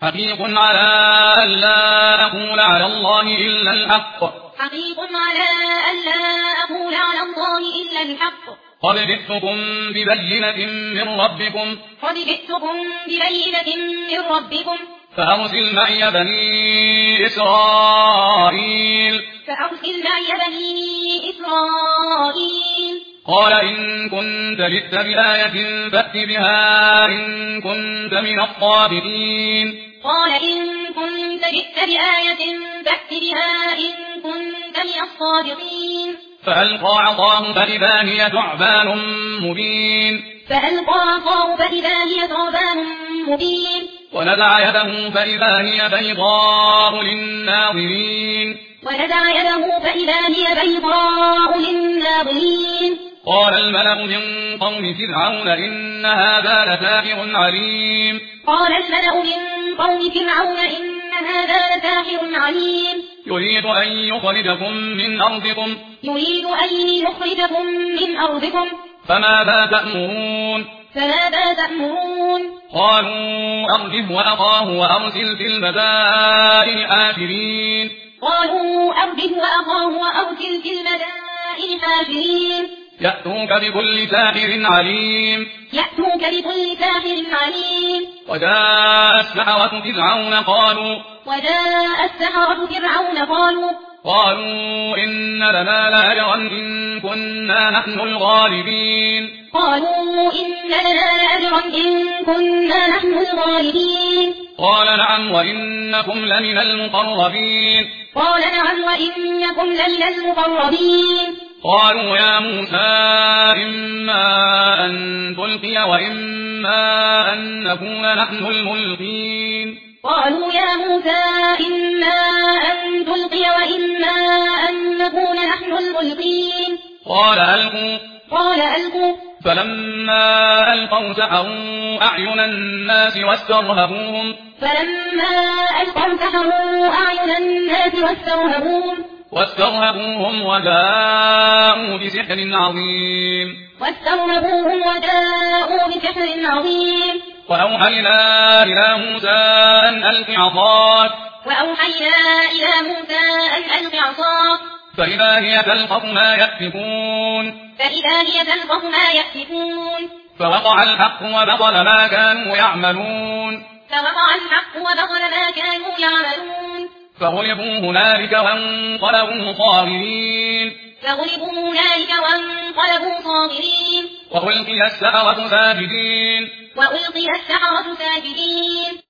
حقيق على ألا أقول على الله إلا الحق. حقيق على ألا أقول على الله إلا الحق. قد جئتكم ببينة من ربكم. قد جئتكم ببينة من ربكم. فأرسل معي بني إسرائيل. فأرسل معي بني إسرائيل. قال إن كنت جئت بآية فأت بها إن كنت من الصادقين. قال إن كنت جئت بآية فأت بها إن كنت من الصادقين. فألقى عصاه فإذا هي ثعبان مبين. فألقى عصاه فإذا هي ثعبان مبين. ونزع يده فإذا هي بيضاء للناظرين. ونزع يده فإذا هي بيضاء للناظرين. قال الملأ من قوم فرعون إن هذا لساحر عليم. قال الملأ من قوم فرعون إن هذا لساحر عليم. يريد أن يخرجكم من أرضكم. يريد أن يخرجكم من أرضكم. فماذا تأمرون؟ فماذا تأمرون؟ قالوا أرجه وأخاه وأرسل في المدائن حاشرين. قالوا أرجه وأخاه وأرسل في المدائن حاشرين. يأتوك بكل ساحر عليم. يأتوك بكل ساحر عليم. وجاء السحرة فرعون قالوا. وجاء السحرة فرعون قالوا إن لنا لأجرا إن كنا نحن الغالبين. قالوا إن لنا لأجرا إن كنا نحن الغالبين. قال نعم وإنكم لمن المقربين. قال نعم وإنكم لمن المقربين. قالوا يا موسى إما أن تلقي وإما أن نكون نحن الملقين. قالوا يا موسى إما أن تلقي وإما أن نكون نحن الملقين. قال ألقوا. قال ألقوا. فلما ألقوا سحروا أعين الناس واسترهبوهم. فلما ألقوا سحروا أعين الناس واسترهبوهم وجاءوا بسحر عظيم. وأوحينا إلى موسى أن ألق عصاك. فإذا هي تلقف ما يأفكون. فوقع الحق وبطل ما كانوا يعملون. فغلبوا هنالك وانقلبوا صاغرين. وألقي السحرة ساجدين.